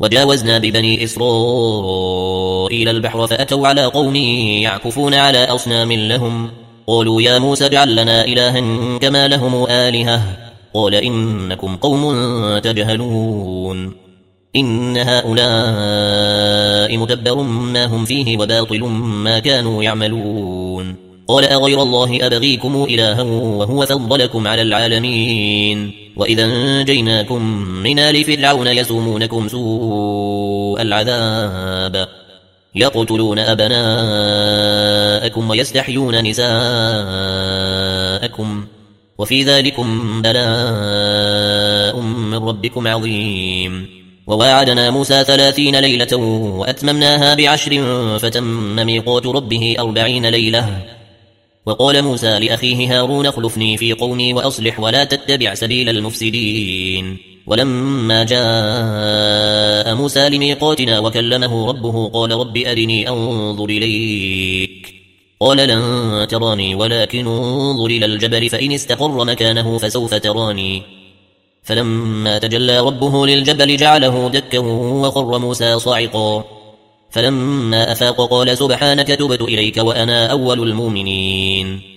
وجاوزنا ببني إسرائيل البحر فأتوا على قوم يعكفون على أصنام لهم قالوا يا موسى اجعل لنا إلها كما لهم آلهة قال إنكم قوم تجهلون إن هؤلاء متبر ما هم فيه وباطل ما كانوا يعملون قال أغير الله أبغيكم إلها وهو فضلكم على العالمين وإذا أنجيناكم من آل فرعون يسومونكم سوء العذاب يقتلون أبناءكم ويستحيون نساءكم وفي ذلكم بلاء من ربكم عظيم وواعدنا موسى 30 ليلة وأتممناها ب10 فتم ميقات ربه 40 ليلة وقال موسى لأخيه هارون اخلفني في قومي وأصلح ولا تتبع سبيل المفسدين ولما جاء موسى لميقاتنا وكلمه ربه قال رب أرني أنظر إليك قال لن تراني ولكن انظر إلى الجبل فإن استقر مكانه فسوف تراني فلما تجلى ربه للجبل جعله دكا وخر موسى صاعقا فلما أفاق قال سبحانك تبت إليك وأنا أول المؤمنين